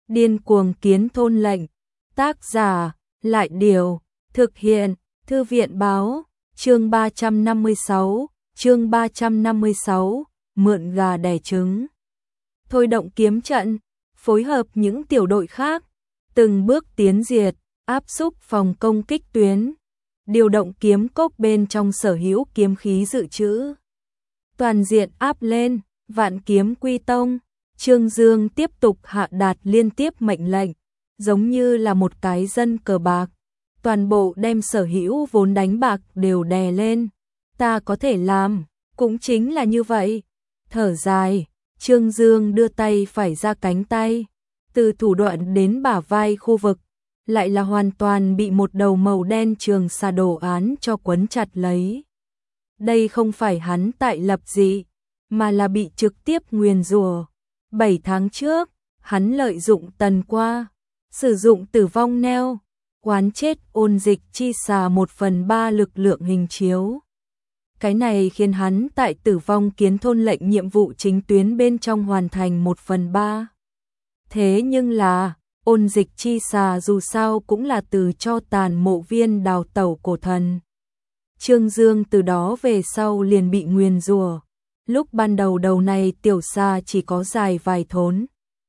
Điên cuồng kiến thôn lệnh. Tác giả, Lại Điều. Thực hiện, Thư viện Báo. Chương 356, mượn gà đẻ trứng. Thôi động kiếm trận, phối hợp những tiểu đội khác, từng bước tiến diệt, áp xúc phòng công kích tuyến, điều động kiếm cốc bên trong sở hữu kiếm khí dự trữ. Toàn diện áp lên, vạn kiếm quy tông. Trương Dương tiếp tục hạ đạt liên tiếp mệnh lệnh, giống như là một cái dân cờ bạc, toàn bộ đem sở hữu vốn đánh bạc đều đè lên. Ta có thể làm, cũng chính là như vậy. Thở dài, Trương Dương đưa tay phải ra cánh tay, từ thủ đoạn đến bả vai khu vực, lại là hoàn toàn bị một đầu màu đen trường xà đồ án cho quấn chặt lấy. Đây không phải hắn tại lập dị, mà là bị trực tiếp nguyền rủa. 7 tháng trước, hắn lợi dụng tần qua, sử dụng tử vong neo, quán chết ôn dịch chi xà 1/3 lực lượng hình chiếu. Cái này khiến hắn tại tử vong kiến thôn lệnh nhiệm vụ chính tuyến bên trong hoàn thành 1/3. Thế nhưng là, ôn dịch chi xà dù sao cũng là từ cho tàn mộ viên đào tẩu cổ thần. Trương Dương từ đó về sau liền bị nguyền rủa. Lúc ban đầu đầu này tiểu xà chỉ có dài vài thốn.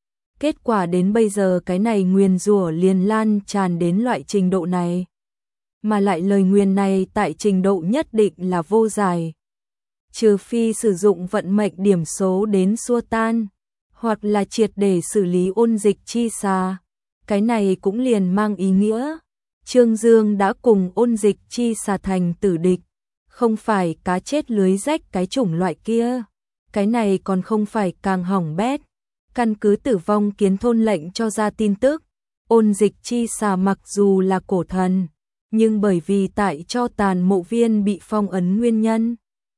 Kết quả đến bây giờ cái này nguyền rủa liền lan tràn đến loại trình độ này. Mà lại lời nguyền này tại trình độ nhất định là vô giải. Trừ phi sử dụng vận mệnh điểm số đến xua tan, hoặc là triệt để xử lý ôn dịch chi xà. Cái này cũng liền mang ý nghĩa Trương Dương đã cùng ôn dịch chi xà thành tử địch. Không phải cá chết lưới rách cái chủng loại kia. Cái này còn không phải càng hỏng bét. Căn cứ tử vong kiến thôn lệnh cho ra tin tức, ôn dịch chi xà mặc dù là cổ thần, nhưng bởi vì tại cho tàn mộ viên bị phong ấn nguyên nhân,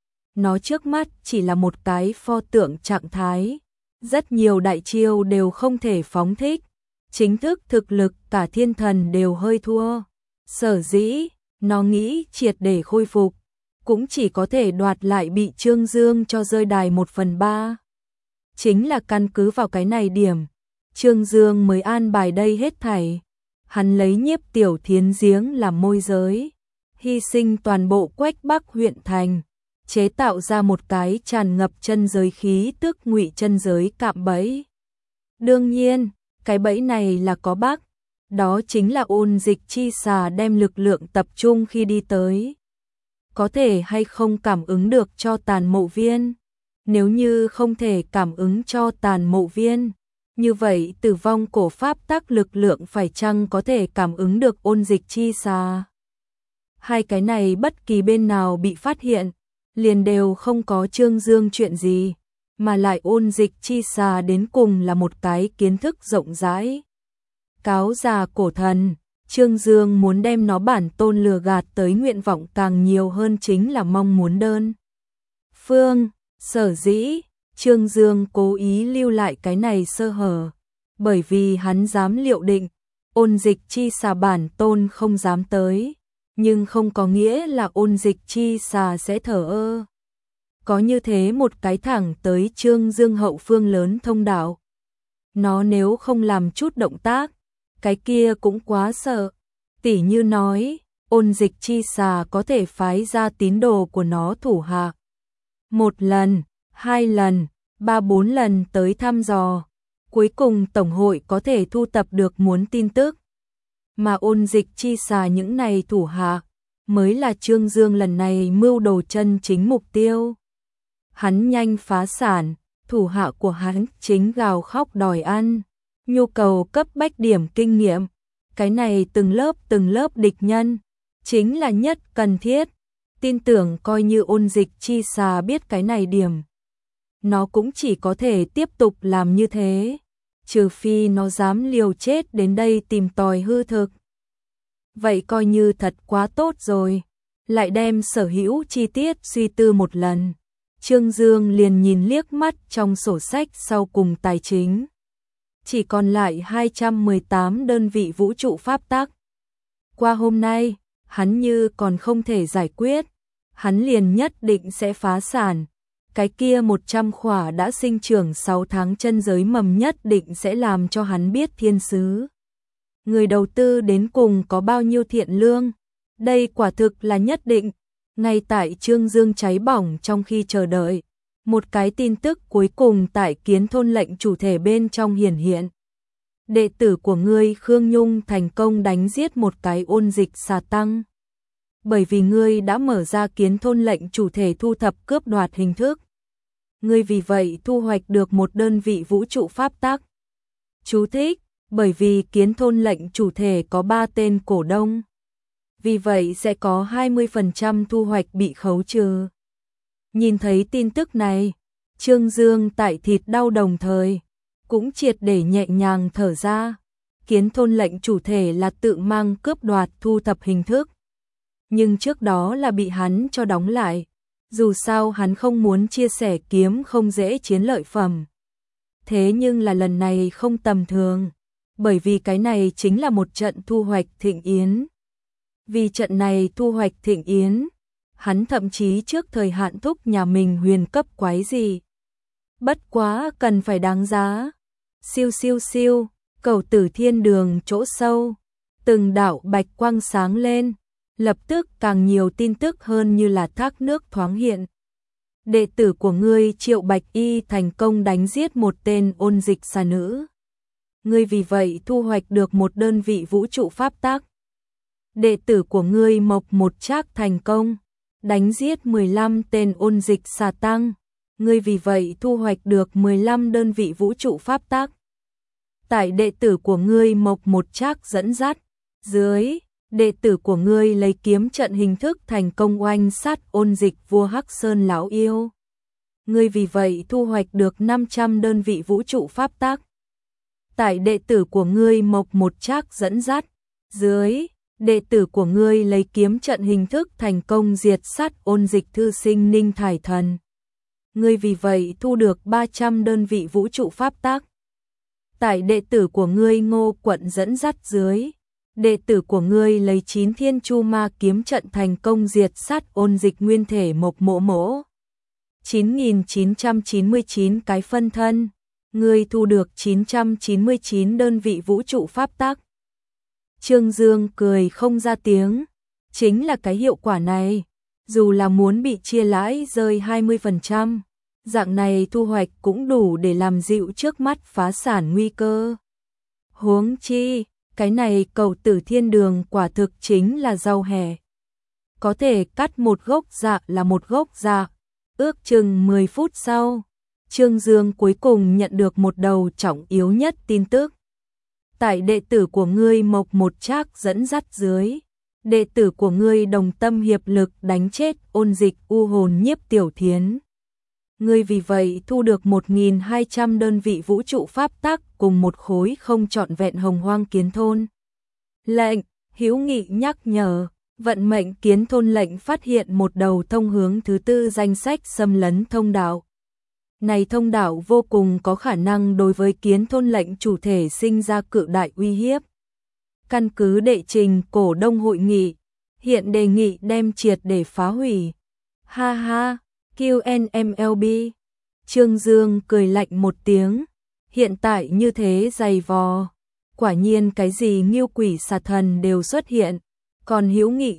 nó trước mắt chỉ là một cái pho tượng trạng thái. Rất nhiều đại chiêu đều không thể phóng thích. Chính thức thực lực cả thiên thần đều hơi thua. Sở dĩ, nó nghĩ triệt để khôi phục, cũng chỉ có thể đoạt lại bị Trương Dương cho rơi đài 1/3. Chính là căn cứ vào cái này điểm, Trương Dương mới an bài đây hết thảy. Hắn lấy Nhiếp Tiểu Thiến giếng làm môi giới, hy sinh toàn bộ Quách Bắc huyện thành, chế tạo ra một cái tràn ngập chân giới khí tức ngụy chân giới cạm bẫy. Đương nhiên, cái bẫy này là có bug, đó chính là ôn dịch chi xà đem lực lượng tập trung khi đi tới. Có thể hay không cảm ứng được cho tàn mộ viên? Nếu như không thể cảm ứng cho tàn mộ viên, như vậy tử vong cổ pháp tắc lực lượng phải chăng có thể cảm ứng được ôn dịch chi xà? Hai cái này bất kỳ bên nào bị phát hiện, liền đều không có Trương Dương chuyện gì, mà lại ôn dịch chi xà đến cùng là một cái kiến thức rộng rãi. Cáo già cổ thần, Trương Dương muốn đem nó bản tôn lừa gạt tới nguyện vọng càng nhiều hơn chính là mong muốn đơn phương. Sở dĩ, Trương Dương cố ý lưu lại cái này sơ hở, bởi vì hắn dám liệu định, ôn dịch chi xà bản tôn không dám tới, nhưng không có nghĩa là ôn dịch chi xà sẽ thờ ơ. Có như thế một cái thẳng tới Trương Dương hậu phương lớn thông đạo. Nó nếu không làm chút động tác, cái kia cũng quá sợ. Tỉ như nói, ôn dịch chi xà có thể phái ra tín đồ của nó thủ hạ. 1 lần, 2 lần, 3-4 lần tới thăm dò. Cuối cùng Tổng hội có thể thu tập được muốn tin tức. Mà ôn dịch chi xà những này thủ hạ, mới là Trương Dương lần này mưu đồ chân chính mục tiêu. Hắn nhanh phá sản, thủ hạ của hắn chính gào khóc đòi ăn. Nhu cầu cấp bách điểm kinh nghiệm. Cái này từng lớp địch nhân, chính là nhất cần thiết. Tin tưởng coi như ôn dịch chi xà biết cái này điểm, nó cũng chỉ có thể tiếp tục làm như thế, trừ phi nó dám liều chết đến đây tìm tòi hư thực. Vậy coi như thật quá tốt rồi. Lại đem sở hữu chi tiết suy tư một lần, Trương Dương liền nhìn liếc mắt trong sổ sách sau cùng tài chính. Chỉ còn lại 218 đơn vị vũ trụ pháp tắc. Qua hôm nay, hắn như còn không thể giải quyết, hắn liền nhất định sẽ phá sản. cái kia 100 khỏa đã sinh trưởng 6 tháng chân giới mầm nhất định sẽ làm cho hắn biết thiên sứ. Người đầu tư đến cùng có bao nhiêu thiện lương, đây quả thực là nhất định. Ngay tại Trương Dương cháy bỏng trong khi chờ đợi, một cái tin tức cuối cùng tại Kiến Thôn lệnh chủ thể bên trong hiển hiện. Đệ tử của ngươi Khương Nhung thành công đánh giết một cái ôn dịch xà tăng. Bởi vì ngươi đã mở ra Kiến Thôn lệnh chủ thể thu thập cướp đoạt hình thức. Ngươi vì vậy thu hoạch được một đơn vị vũ trụ pháp tắc. Chú thích, bởi vì Kiến Thôn lệnh chủ thể có 3 tên cổ đông. Vì vậy sẽ có 20% thu hoạch bị khấu trừ. Nhìn thấy tin tức này, Trương Dương tại thịt đau đồng thời, cũng triệt để nhẹ nhàng thở ra. Kiến Thôn lệnh chủ thể là tự mang cướp đoạt thu thập hình thức. Nhưng trước đó là bị hắn cho đóng lại. Dù sao hắn không muốn chia sẻ kiếm không dễ chiến lợi phẩm. Thế nhưng là lần này không tầm thường. Bởi vì cái này chính là một trận thu hoạch thịnh yến. Vì trận này thu hoạch thịnh yến, hắn thậm chí trước thời hạn thúc nhà mình huyền cấp quái gì. Bất quá cần phải đáng giá. Siêu siêu siêu, Cầu Tử Thiên Đường chỗ sâu, từng đạo bạch quang sáng lên, lập tức càng nhiều tin tức hơn như là thác nước thoáng hiện. Đệ tử của ngươi Triệu Bạch Y thành công đánh giết một tên ôn dịch xà nữ. Ngươi vì vậy thu hoạch được một đơn vị vũ trụ pháp tắc. Đệ tử của ngươi Mộc Một Trác thành công đánh giết 15 tên ôn dịch xà tăng. Ngươi vì vậy thu hoạch được 15 đơn vị vũ trụ pháp tắc. Tại đệ tử của ngươi Mộc Một Trác dẫn dắt dưới, đệ tử của ngươi lấy kiếm trận hình thức thành công oanh sát ôn dịch vua Hắc Sơn lão yêu. Ngươi vì vậy thu hoạch được 500 đơn vị vũ trụ pháp tắc. Tại đệ tử của ngươi Mộc Một Trác dẫn dắt dưới, đệ tử của ngươi lấy kiếm trận hình thức thành công diệt sát ôn dịch thư sinh Ninh Thải Thần. Ngươi vì vậy thu được 300 đơn vị vũ trụ pháp tắc. Tại đệ tử của ngươi Ngô Quận dẫn dắt dưới, đệ tử của ngươi lấy 9 thiên chu ma kiếm trận thành công diệt sát ôn dịch nguyên thể Mộc Mỗ Mỗ. 9.999 cái phân thân, ngươi thu được 999 đơn vị vũ trụ pháp tắc. Trương Dương cười không ra tiếng, chính là cái hiệu quả này, dù là muốn bị chia lãi rơi 20%, dạng này thu hoạch cũng đủ để làm dịu trước mắt phá sản nguy cơ. Huống chi, cái này Cầu Tử Thiên Đường quả thực chính là rau hẹ. Có thể cắt một gốc dạ là một gốc dạ, ước chừng 10 phút sau, Trương Dương cuối cùng nhận được một đầu trọng yếu nhất tin tức. Tại đệ tử của ngươi Mộc Một Trác dẫn dắt dưới, đệ tử của ngươi đồng tâm hiệp lực đánh chết ôn dịch u hồn Nhiếp Tiểu Thiến. Ngươi vì vậy thu được 1.200 đơn vị vũ trụ pháp tắc cùng một khối không trọn vẹn hồng hoang kiến thôn. Lệnh, hữu nghị nhắc nhở, vận mệnh kiến thôn lệnh phát hiện một đầu thông hướng thứ 4 danh sách xâm lấn thông đạo. Này thông đạo vô cùng có khả năng đối với kiến thôn lệnh chủ thể sinh ra cự đại uy hiếp. Căn cứ đệ trình cổ đông hội nghị, hiện đề nghị đem triệt để phá hủy. Ha ha, QNMLB. Trương Dương cười lạnh một tiếng, hiện tại như thế dày vò. Quả nhiên cái gì nghiêu quỷ xà thần đều xuất hiện, còn hữu nghị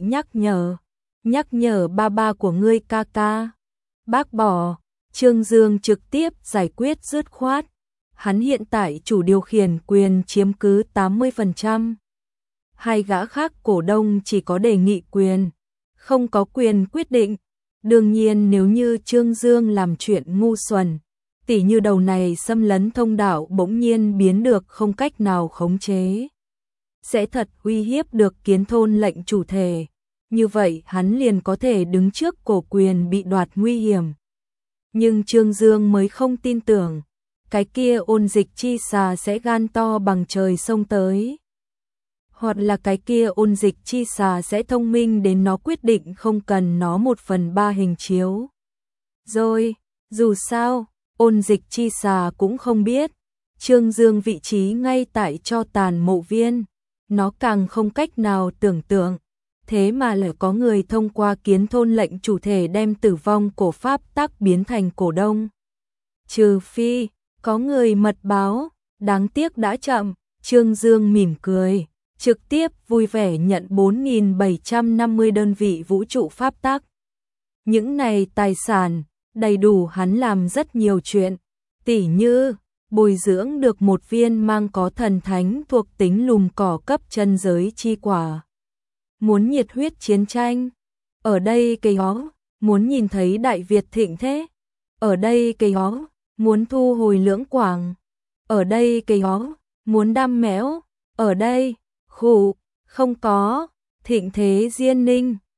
nhắc nhở ba của ngươi ca ca. Bác bỏ. Trương Dương trực tiếp giải quyết dứt khoát. Hắn hiện tại chủ điều khiển quyền chiếm cứ 80%. Hai gã khác cổ đông chỉ có đề nghị quyền, không có quyền quyết định. Đương nhiên nếu như Trương Dương làm chuyện ngu xuẩn, tỉ như đầu này xâm lấn thông đạo bỗng nhiên biến được không cách nào khống chế, sẽ thật uy hiếp được kiến thôn lệnh chủ thể. Như vậy hắn liền có thể đứng trước cổ quyền bị đoạt nguy hiểm. Nhưng Trương Dương mới không tin tưởng, cái kia ôn dịch chi xà sẽ gan to bằng trời xông tới. Hoặc là cái kia ôn dịch chi xà sẽ thông minh đến nó quyết định không cần nó 1/3 hình chiếu. Rồi, dù sao, ôn dịch chi xà cũng không biết, Trương Dương vị trí ngay tại cho tàn mộ viên, nó càng không cách nào tưởng tượng. thế mà lại có người thông qua kiến thôn lệnh chủ thể đem tử vong của pháp tắc biến thành cổ đông. Trừ phi, có người mật báo, đáng tiếc đã chậm, Trương Dương mỉm cười, trực tiếp vui vẻ nhận 4.750 đơn vị vũ trụ pháp tắc. Những này tài sản, đầy đủ hắn làm rất nhiều chuyện, tỉ như bồi dưỡng được một viên mang có thần thánh thuộc tính lùm cỏ cấp chân giới chi quả. Muốn nhiệt huyết chiến tranh, ở đây cây ó, muốn nhìn thấy Đại Việt thịnh thế, ở đây cây ó, muốn thu hồi Lưỡng Quảng, ở đây cây ó, muốn đam mẽo, ở đây, khụ, không có, thịnh thế Diên Ninh.